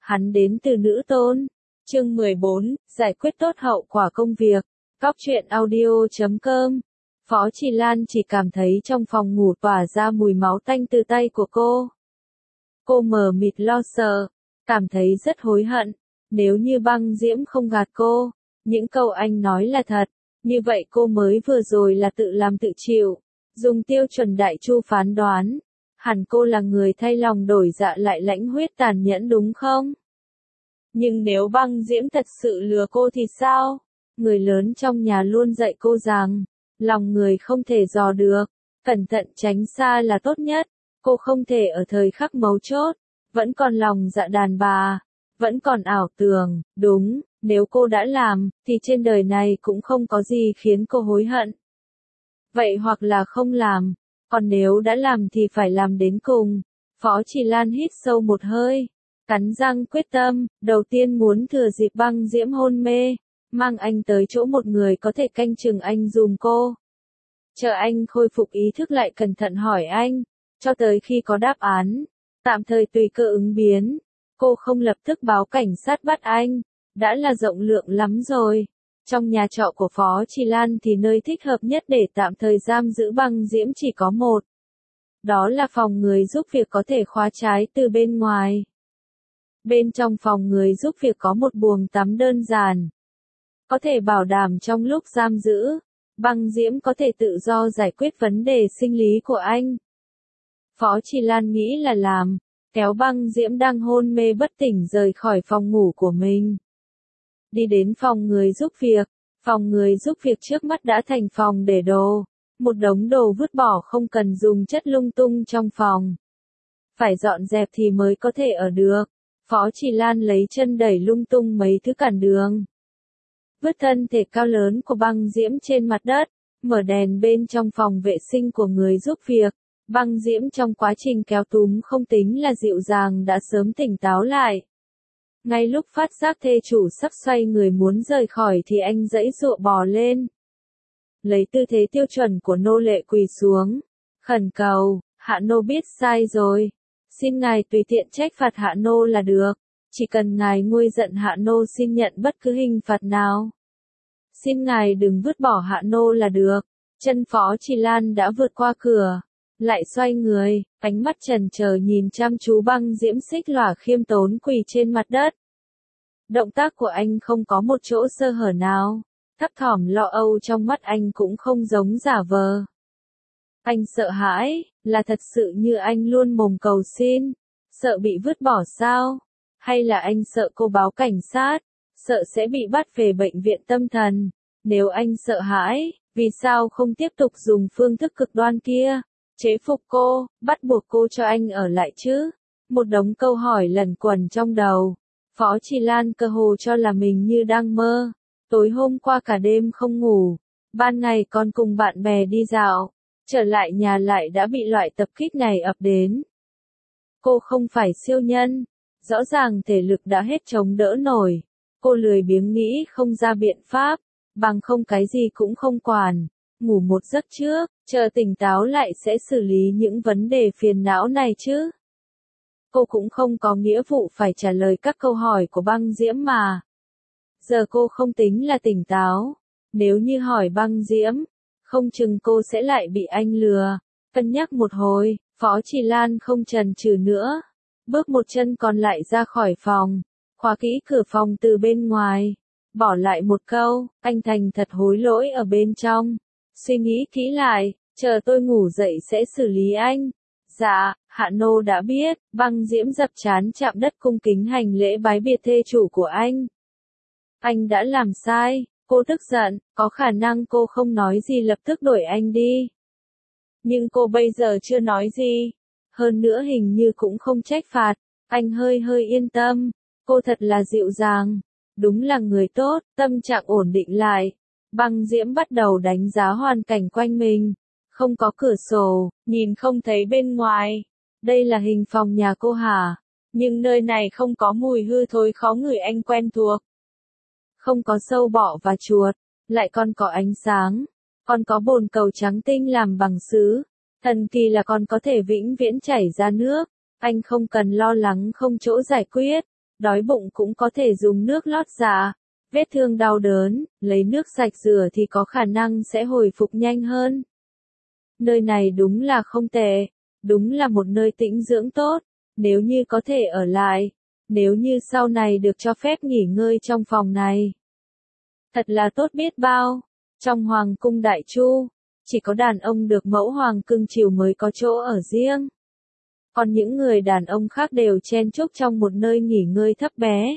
hắn đến từ nữ tôn. Chương 14, giải quyết tốt hậu quả công việc. Góc truyện audio.com. Phó Trì Lan chỉ cảm thấy trong phòng ngủ tỏa ra mùi máu tanh từ tay của cô. Cô mờ mịt lo sợ, cảm thấy rất hối hận. Nếu như Băng Diễm không gạt cô, những câu anh nói là thật, như vậy cô mới vừa rồi là tự làm tự chịu. Dùng tiêu chuẩn đại chu phán đoán, hẳn cô là người thay lòng đổi dạ lại lãnh huyết tàn nhẫn đúng không? Nhưng nếu Băng Diễm thật sự lừa cô thì sao? Người lớn trong nhà luôn dạy cô rằng, lòng người không thể dò được, cẩn thận tránh xa là tốt nhất. Cô không thể ở thời khắc mấu chốt, vẫn còn lòng dạ đàn bà, vẫn còn ảo tưởng, đúng, nếu cô đã làm, thì trên đời này cũng không có gì khiến cô hối hận. Vậy hoặc là không làm, còn nếu đã làm thì phải làm đến cùng. Phó Trì Lan hít sâu một hơi, cắn răng quyết tâm, đầu tiên muốn thừa dịp Băng Diễm hôn mê, mang anh tới chỗ một người có thể canh chừng anh dùm cô. Chờ anh khôi phục ý thức lại cẩn thận hỏi anh, cho tới khi có đáp án, tạm thời tùy cơ ứng biến. Cô không lập tức báo cảnh sát bắt anh, đã là rộng lượng lắm rồi. Trong nhà trọ của Phó Trì Lan thì nơi thích hợp nhất để tạm thời giam giữ Băng Diễm chỉ có một. Đó là phòng người giúp việc có thể khóa trái từ bên ngoài. Bên trong phòng người giúp việc có một buồng tắm đơn giản. Có thể bảo đảm trong lúc giam giữ, Băng Diễm có thể tự do giải quyết vấn đề sinh lý của anh. Phó Trì Lan nghĩ là làm, kéo Băng Diễm đang hôn mê bất tỉnh rời khỏi phòng ngủ của mình. Đi đến phòng người giúp việc, phòng người giúp việc trước mắt đã thành phòng để đồ, một đống đồ vứt bỏ không cần dùng chất lung tung trong phòng. Phải dọn dẹp thì mới có thể ở được. Phó Trì Lan lấy chân đẩy lung tung mấy thứ cản đường. Vứt thân thể cao lớn của Băng Diễm trên mặt đất, mở đèn bên trong phòng vệ sinh của người giúp việc. Băng Diễm trong quá trình kéo túm không tính là dịu dàng đã sớm tỉnh táo lại. Ngay lúc phát giác thê chủ sắp xoay người muốn rời khỏi thì anh giãy giụa bò lên. Lấy tư thế tiêu chuẩn của nô lệ quỳ xuống, khẩn cầu, hạ nô biết sai rồi. Xin ngài tùy tiện trách phạt hạ nô là được, chỉ cần ngài nguôi giận hạ nô xin nhận bất cứ hình phạt nào. Xin ngài đừng vứt bỏ hạ nô là được. Chân Phó Trì Lan đã vượt qua cửa, lại xoay người, ánh mắt trần chờ nhìn chăm chú Băng Diễm xích lỏa khiêm tốn quỳ trên mặt đất. Động tác của anh không có một chỗ sơ hở nào, thấp thỏm lo âu trong mắt anh cũng không giống giả vờ. Anh sợ hãi, là thật sự như anh luôn mồm cầu xin, sợ bị vứt bỏ sao? Hay là anh sợ cô báo cảnh sát, sợ sẽ bị bắt về bệnh viện tâm thần? Nếu anh sợ hãi, vì sao không tiếp tục dùng phương thức cực đoan kia, chế phục cô, bắt buộc cô cho anh ở lại chứ? Một đống câu hỏi lẩn quẩn trong đầu. Phó Trì Lan cơ hồ cho là mình như đang mơ. Tối hôm qua cả đêm không ngủ, ban ngày còn cùng bạn bè đi dạo, trở lại nhà lại đã bị loại tập kích này ập đến. Cô không phải siêu nhân, rõ ràng thể lực đã hết chống đỡ nổi. Cô lười biếng nghĩ không ra biện pháp, bằng không cái gì cũng không quản, ngủ một giấc trước, chờ tỉnh táo lại sẽ xử lý những vấn đề phiền não này chứ. Cô cũng không có nghĩa vụ phải trả lời các câu hỏi của Băng Diễm mà. Giờ cô không tính là tỉnh táo, nếu như hỏi Băng Diễm, không chừng cô sẽ lại bị anh lừa. Cân nhắc một hồi, Phó Trì Lan không chần chừ nữa, bước một chân còn lại ra khỏi phòng, khóa kỹ cửa phòng từ bên ngoài, bỏ lại một câu, anh thành thật hối lỗi ở bên trong. Suy nghĩ kỹ lại, chờ tôi ngủ dậy sẽ xử lý anh. Dạ, hạ nô đã biết. Băng Diễm dập trán chạm đất cung kính hành lễ bái biệt thê chủ của anh. Anh đã làm sai, cô tức giận, có khả năng cô không nói gì lập tức đuổi anh đi. Nhưng cô bây giờ chưa nói gì, hơn nữa hình như cũng không trách phạt, anh hơi yên tâm, cô thật là dịu dàng, đúng là người tốt. Tâm trạng ổn định lại, Băng Diễm bắt đầu đánh giá hoàn cảnh quanh mình. Không có cửa sổ, nhìn không thấy bên ngoài. Đây là hình phòng nhà cô hả? Nhưng nơi này không có mùi hư thối khó ngửi anh quen thuộc. Không có sâu bọ và chuột, lại còn có ánh sáng. Còn có bồn cầu trắng tinh làm bằng sứ. Thần kỳ là còn có thể vĩnh viễn chảy ra nước. Anh không cần lo lắng không chỗ giải quyết. đói bụng cũng có thể dùng nước lót dạ. Vết thương đau đớn, lấy nước sạch rửa thì có khả năng sẽ hồi phục nhanh hơn. Nơi này đúng là không tệ, đúng là một nơi tĩnh dưỡng tốt, nếu như có thể ở lại, nếu như sau này được cho phép nghỉ ngơi trong phòng này. Thật là tốt biết bao, trong Hoàng cung Đại Chu, chỉ có đàn ông được mẫu hoàng cưng chiều mới có chỗ ở riêng. Còn những người đàn ông khác đều chen chúc trong một nơi nghỉ ngơi thấp bé.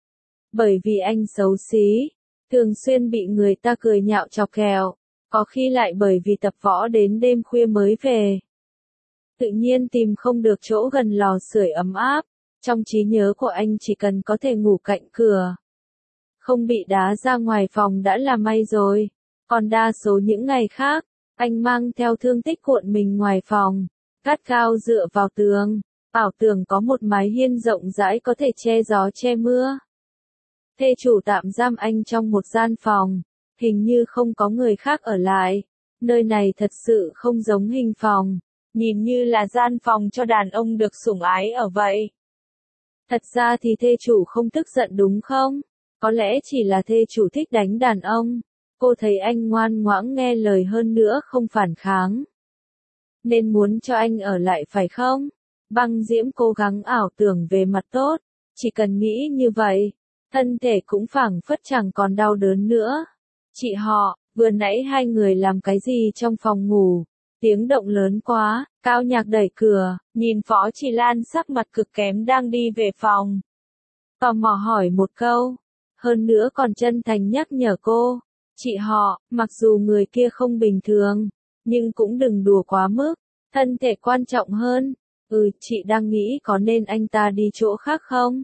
Bởi vì anh xấu xí, thường xuyên bị người ta cười nhạo chọc ghẹo, có khi lại bởi vì tập võ đến đêm khuya mới về. Tự nhiên tìm không được chỗ gần lò sưởi ấm áp, trong trí nhớ của anh chỉ cần có thể ngủ cạnh cửa. Không bị đá ra ngoài phòng đã là may rồi, còn đa số những ngày khác, anh mang theo thương tích cuộn mình ngoài phòng, gắt gao dựa vào tường, bảo tường có một mái hiên rộng rãi có thể che gió che mưa. Thê chủ tạm giam anh trong một gian phòng, hình như không có người khác ở lại, nơi này thật sự không giống hình phòng, nhìn như là gian phòng cho đàn ông được sủng ái ở vậy. Thật ra thì thê chủ không tức giận đúng không? Có lẽ chỉ là thê chủ thích đánh đàn ông, cô thấy anh ngoan ngoãn nghe lời hơn nữa không phản kháng. Nên muốn cho anh ở lại phải không? Băng Diễm cố gắng ảo tưởng về mặt tốt, chỉ cần nghĩ như vậy, thân thể cũng phảng phất chẳng còn đau đớn nữa. Chị họ, vừa nãy hai người làm cái gì trong phòng ngủ? Tiếng động lớn quá, Cao Nhạc đẩy cửa, nhìn Phó Chỉ Lan sắc mặt cực kém đang đi về phòng. Tò mò hỏi một câu, hơn nữa còn chân thành nhắc nhở cô, chị họ, mặc dù người kia không bình thường, nhưng cũng đừng đùa quá mức, thân thể quan trọng hơn. Chị đang nghĩ có nên anh ta đi chỗ khác không?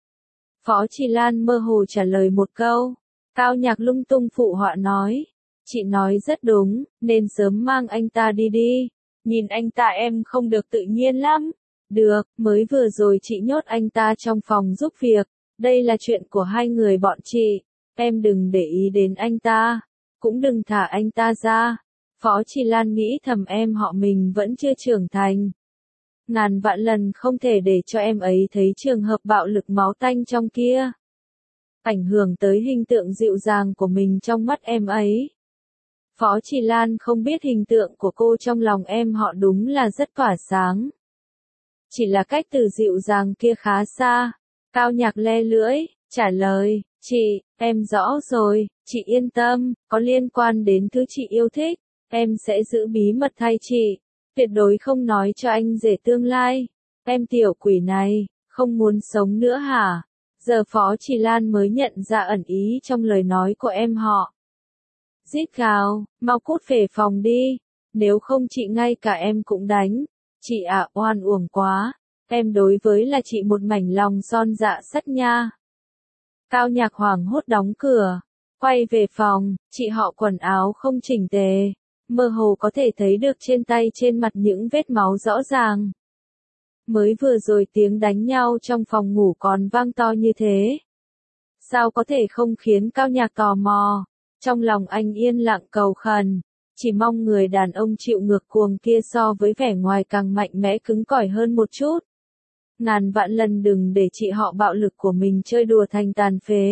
Phó Chỉ Lan mơ hồ trả lời một câu, Cao Nhạc lung tung phụ họa nói, chị nói rất đúng, nên sớm mang anh ta đi đi, nhìn anh ta em không được tự nhiên lắm. Được, mới vừa rồi chị nhốt anh ta trong phòng giúp việc, đây là chuyện của hai người bọn chị, em đừng để ý đến anh ta, cũng đừng thả anh ta ra. Phó Chỉ Lan nghĩ thầm em họ mình vẫn chưa trưởng thành. Ngàn vạn lần không thể để cho em ấy thấy trường hợp bạo lực máu tanh trong kia. Ảnh hưởng tới hình tượng dịu dàng của mình trong mắt em ấy. Phó Chỉ Lan không biết hình tượng của cô trong lòng em họ đúng là rất tỏa sáng. Chỉ là cách từ dịu dàng kia khá xa. Cao Nhạc le lưỡi, trả lời, chị, em rõ rồi, chị yên tâm, có liên quan đến thứ chị yêu thích, em sẽ giữ bí mật thay chị, tuyệt đối không nói cho anh rể tương lai. Em tiểu quỷ này, không muốn sống nữa hả? Giờ Phó Chỉ Lan mới nhận ra ẩn ý trong lời nói của em họ. Rít gào, mau cút về phòng đi, nếu không chị ngay cả em cũng đánh. Chị ạ, oan uổng quá, em đối với là chị một mảnh lòng son dạ sắt nha. Cao Nhạc hoảng hốt đóng cửa, quay về phòng, chị họ quần áo không chỉnh tề, mơ hồ có thể thấy được trên tay trên mặt những vết máu rõ ràng. Mới vừa rồi tiếng đánh nhau trong phòng ngủ còn vang to như thế. Sao có thể không khiến Cao Nhạc tò mò? Trong lòng anh yên lặng cầu khẩn, chỉ mong người đàn ông chịu ngược cuồng kia so với vẻ ngoài càng mạnh mẽ cứng cỏi hơn một chút. Ngàn vạn lần đừng để chị họ bạo lực của mình chơi đùa thành tàn phế.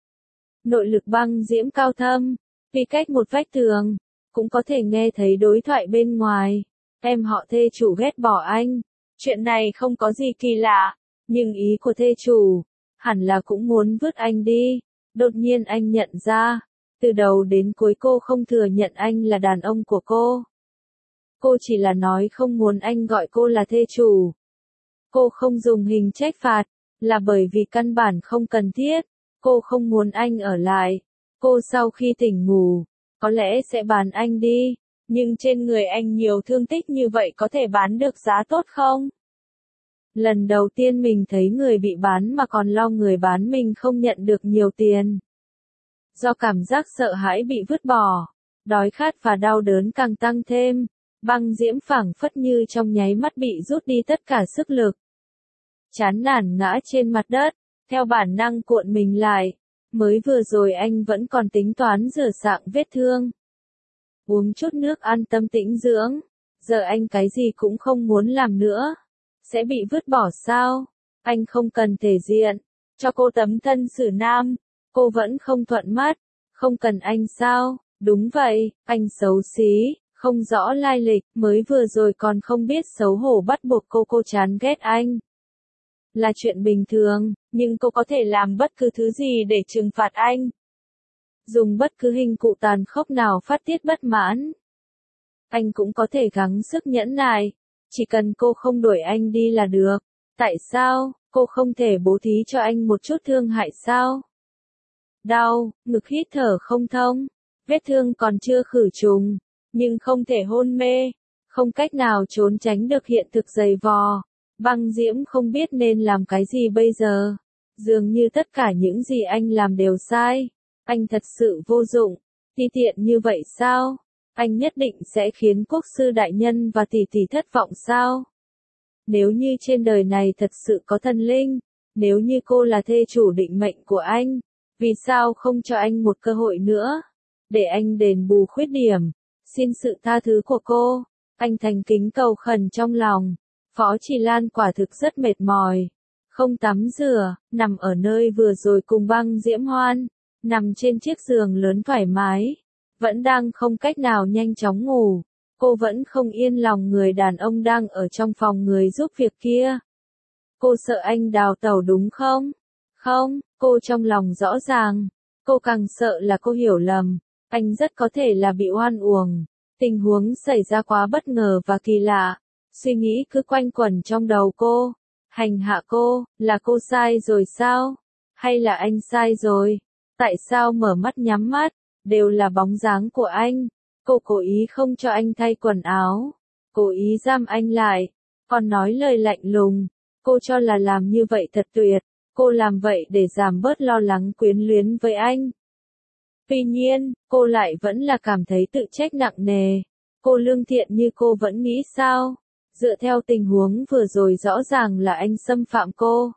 Nội lực Băng Diễm cao thâm, vì cách một vách tường, cũng có thể nghe thấy đối thoại bên ngoài. Em họ thê chủ ghét bỏ anh, chuyện này không có gì kỳ lạ, nhưng ý của thê chủ, hẳn là cũng muốn vứt anh đi. Đột nhiên anh nhận ra, từ đầu đến cuối cô không thừa nhận anh là đàn ông của cô. Cô chỉ là nói không muốn anh gọi cô là thê chủ. Cô không dùng hình trách phạt, là bởi vì căn bản không cần thiết. Cô không muốn anh ở lại. Cô sau khi tỉnh ngủ, có lẽ sẽ bán anh đi. Nhưng trên người anh nhiều thương tích như vậy có thể bán được giá tốt không? Lần đầu tiên mình thấy người bị bán mà còn lo người bán mình không nhận được nhiều tiền. Do cảm giác sợ hãi bị vứt bỏ, đói khát và đau đớn càng tăng thêm, Băng Diễm phảng phất như trong nháy mắt bị rút đi tất cả sức lực. Chán nản ngã trên mặt đất, theo bản năng cuộn mình lại, mới vừa rồi anh vẫn còn tính toán rửa sạng vết thương. Uống chút nước an tâm tĩnh dưỡng, giờ anh cái gì cũng không muốn làm nữa. Sẽ bị vứt bỏ sao? Anh không cần thể diện, cho cô tấm thân xử nam. Cô vẫn không thuận mắt. Không cần anh sao? Đúng vậy, anh xấu xí, không rõ lai lịch, mới vừa rồi còn không biết xấu hổ bắt buộc cô chán ghét anh. Là chuyện bình thường, nhưng cô có thể làm bất cứ thứ gì để trừng phạt anh. Dùng bất cứ hình cụ tàn khốc nào phát tiết bất mãn. Anh cũng có thể gắng sức nhẫn nại, chỉ cần cô không đuổi anh đi là được. Tại sao, cô không thể bố thí cho anh một chút thương hại sao? Đau, ngực hít thở không thông, vết thương còn chưa khử trùng, nhưng không thể hôn mê, không cách nào trốn tránh được hiện thực dày vò. Băng Diễm không biết nên làm cái gì bây giờ. Dường như tất cả những gì anh làm đều sai. Anh thật sự vô dụng, ti tiện như vậy sao? Anh nhất định sẽ khiến quốc sư đại nhân và tỷ tỷ thất vọng sao? Nếu như trên đời này thật sự có thần linh, nếu như cô là thê chủ định mệnh của anh, vì sao không cho anh một cơ hội nữa? Để anh đền bù khuyết điểm, xin sự tha thứ của cô. Anh thành kính cầu khẩn trong lòng. Phó Trì Lan quả thực rất mệt mỏi. Không tắm rửa, nằm ở nơi vừa rồi cùng Băng Diễm Hoan, nằm trên chiếc giường lớn thoải mái. Vẫn đang không cách nào nhanh chóng ngủ. Cô vẫn không yên lòng người đàn ông đang ở trong phòng người giúp việc kia. Cô sợ anh đào tẩu đúng không? Không, cô trong lòng rõ ràng. Cô càng sợ là cô hiểu lầm. Anh rất có thể là bị oan uổng. Tình huống xảy ra quá bất ngờ và kỳ lạ. Suy nghĩ cứ quanh quẩn trong đầu cô. Hành hạ cô, là cô sai rồi sao? Hay là anh sai rồi? Tại sao mở mắt nhắm mắt, đều là bóng dáng của anh? Cô cố ý không cho anh thay quần áo. Cố ý giam anh lại. Còn nói lời lạnh lùng. Cô cho là làm như vậy thật tuyệt. Cô làm vậy để giảm bớt lo lắng quyến luyến với anh. Tuy nhiên, cô lại vẫn là cảm thấy tự trách nặng nề. Cô lương thiện như cô vẫn nghĩ sao? Dựa theo tình huống vừa rồi rõ ràng là anh xâm phạm cô.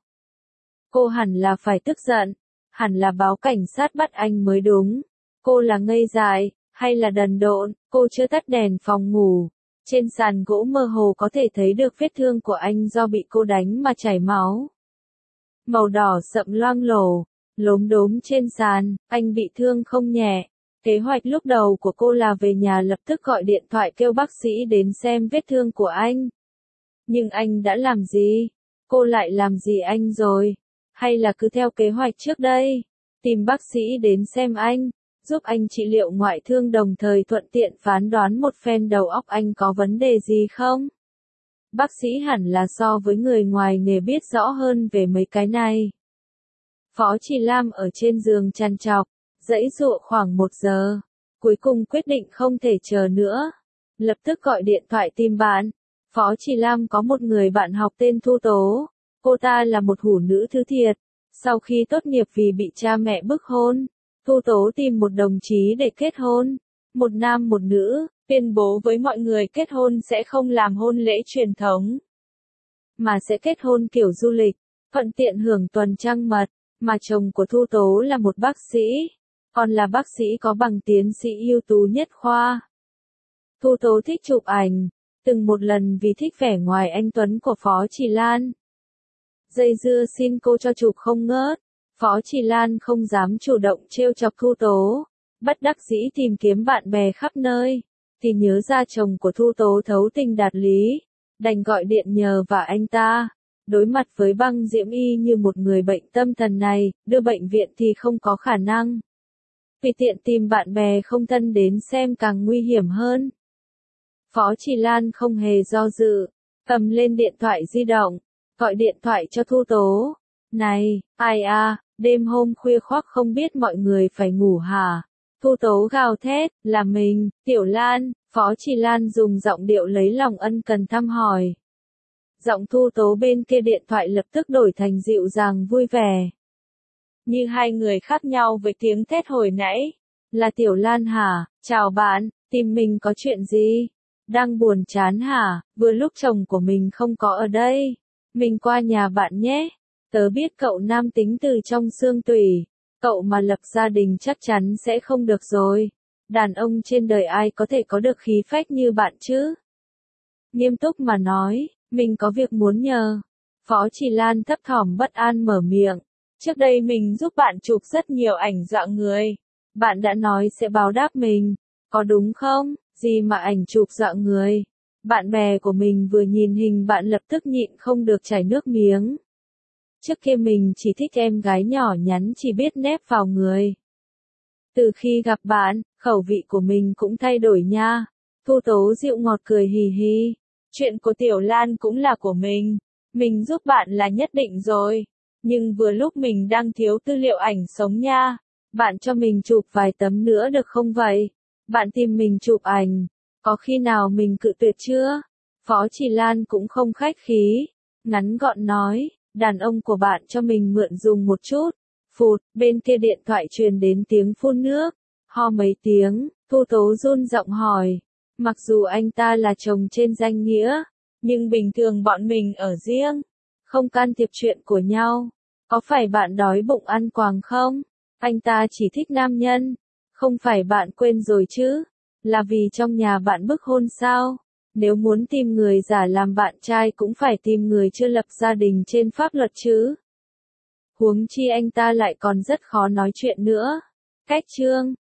Cô hẳn là phải tức giận, hẳn là báo cảnh sát bắt anh mới đúng. Cô là ngây dại, hay là đần độn? Cô chưa tắt đèn phòng ngủ. Trên sàn gỗ mơ hồ có thể thấy được vết thương của anh do bị cô đánh mà chảy máu. Màu đỏ sậm loang lổ, lốm đốm trên sàn, anh bị thương không nhẹ. Kế hoạch lúc đầu của cô là về nhà lập tức gọi điện thoại kêu bác sĩ đến xem vết thương của anh. Nhưng anh đã làm gì? Cô lại làm gì anh rồi? Hay là cứ theo kế hoạch trước đây? Tìm bác sĩ đến xem anh, giúp anh trị liệu ngoại thương đồng thời thuận tiện phán đoán một phen đầu óc anh có vấn đề gì không? Bác sĩ hẳn là so với người ngoài nghề biết rõ hơn về mấy cái này. Phó Trì Lam ở trên giường trằn trọc, giãy giụa khoảng 1 giờ. Cuối cùng quyết định không thể chờ nữa. Lập tức gọi điện thoại tìm bạn. Phó Trì Lam có một người bạn học tên Thu Tố. Cô ta là một hủ nữ thứ thiệt. Sau khi tốt nghiệp vì bị cha mẹ bức hôn, Thu Tố tìm một đồng chí để kết hôn. Một nam một nữ, tuyên bố với mọi người kết hôn sẽ không làm hôn lễ truyền thống, mà sẽ kết hôn kiểu du lịch, thuận tiện hưởng tuần trăng mật. Mà chồng của Thu Tố là một bác sĩ, còn là bác sĩ có bằng tiến sĩ ưu tú nhất khoa. Thu Tố thích chụp ảnh, từng một lần vì thích vẻ ngoài anh tuấn của Phó Trì Lan. Dây dưa xin cô cho chụp không ngớt. Phó Trì Lan không dám chủ động trêu chọc Thu Tố, bất đắc dĩ tìm kiếm bạn bè khắp nơi, thì nhớ ra chồng của Thu Tố thấu tình đạt lý, đành gọi điện nhờ vả anh ta. Đối mặt với Băng Diễm y như một người bệnh tâm thần này, đưa bệnh viện thì không có khả năng. Vì tiện tìm bạn bè không thân đến xem càng nguy hiểm hơn. Phó Trì Lan không hề do dự, cầm lên điện thoại di động, gọi điện thoại cho Thu Tố. Này, ai à, đêm hôm khuya khoác không biết mọi người phải ngủ hả? Thu Tố gào thét, là mình, Tiểu Lan. Phó Trì Lan dùng giọng điệu lấy lòng ân cần thăm hỏi. Giọng Thu Tố bên kia điện thoại lập tức đổi thành dịu dàng vui vẻ. Như hai người khác nhau với tiếng thét hồi nãy. Là Tiểu Lan hả? Chào bạn, tìm mình có chuyện gì? Đang buồn chán hả? Vừa lúc chồng của mình không có ở đây. Mình qua nhà bạn nhé. Tớ biết cậu nam tính từ trong xương tủy. Cậu mà lập gia đình chắc chắn sẽ không được rồi. Đàn ông trên đời ai có thể có được khí phách như bạn chứ? Nghiêm túc mà nói, mình có việc muốn nhờ. Phó Trì Lan thấp thỏm bất an mở miệng. Trước đây mình giúp bạn chụp rất nhiều ảnh dọa người. Bạn đã nói sẽ báo đáp mình, có đúng không? Gì mà ảnh chụp dọa người. Bạn bè của mình vừa nhìn hình bạn lập tức nhịn không được chảy nước miếng. Trước kia mình chỉ thích em gái nhỏ nhắn chỉ biết nép vào người. Từ khi gặp bạn, khẩu vị của mình cũng thay đổi nha. Thu Tố dịu ngọt cười hì hì. Chuyện của Tiểu Lan cũng là của mình. Mình giúp bạn là nhất định rồi. Nhưng vừa lúc mình đang thiếu tư liệu ảnh sống nha. Bạn cho mình chụp vài tấm nữa được không vậy? Bạn tìm mình chụp ảnh. Có khi nào mình cự tuyệt chưa? Phó Chỉ Lan cũng không khách khí. Ngắn gọn nói, đàn ông của bạn cho mình mượn dùng một chút. Phụt, bên kia điện thoại truyền đến tiếng phun nước. Ho mấy tiếng, Thu Tố run giọng hỏi. Mặc dù anh ta là chồng trên danh nghĩa, nhưng bình thường bọn mình ở riêng, không can thiệp chuyện của nhau. Có phải bạn đói bụng ăn quàng không? Anh ta chỉ thích nam nhân. Không phải bạn quên rồi chứ? Là vì trong nhà bạn bức hôn sao? Nếu muốn tìm người giả làm bạn trai cũng phải tìm người chưa lập gia đình trên pháp luật chứ. Huống chi anh ta lại còn rất khó nói chuyện nữa. Cách chương